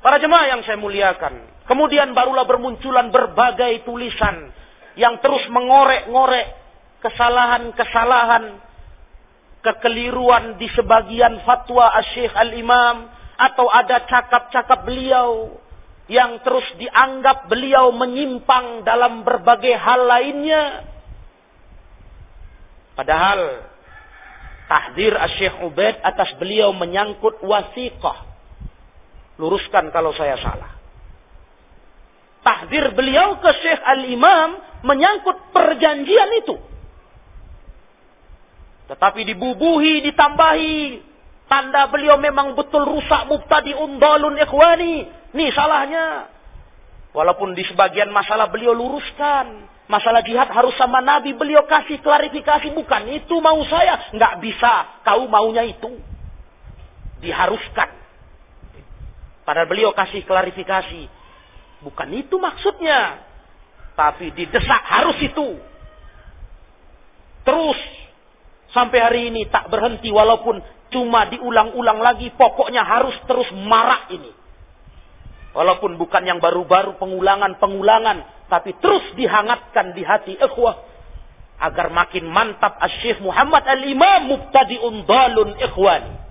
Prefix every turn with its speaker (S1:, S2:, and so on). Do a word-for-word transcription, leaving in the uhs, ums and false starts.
S1: Para jemaah yang saya muliakan. Kemudian barulah bermunculan berbagai tulisan yang terus mengorek-ngorek kesalahan-kesalahan, kekeliruan di sebagian fatwa Asy-Syaikh Al-Imam, atau ada cakap-cakap beliau yang terus dianggap beliau menyimpang dalam berbagai hal lainnya. Padahal tahdzir Asy-Syaikh Ubaid atas beliau menyangkut wasiqah. Luruskan kalau saya salah. Tahdzir beliau ke Syekh Al-Imam menyangkut perjanjian itu. Tetapi dibubuhi, ditambahi. Tanda beliau memang betul rusak, mubtadi'un dhalun ikhwani. Nih salahnya. Walaupun di sebagian masalah beliau luruskan. Masalah jihad harus sama Nabi. Beliau kasih klarifikasi. Bukan itu mau saya. Nggak bisa. Kau maunya itu. Diharuskan. Padahal beliau kasih klarifikasi. Bukan itu maksudnya. Tapi didesak harus itu. Terus. Sampai hari ini tak berhenti. Walaupun cuma diulang-ulang lagi. Pokoknya harus terus marak ini. Walaupun bukan yang baru-baru pengulangan-pengulangan. Tapi terus dihangatkan di hati ikhwah. Agar makin mantap Asy-Syaikh Muhammad Al-Imam mubtadi'un dhalun ikhwan.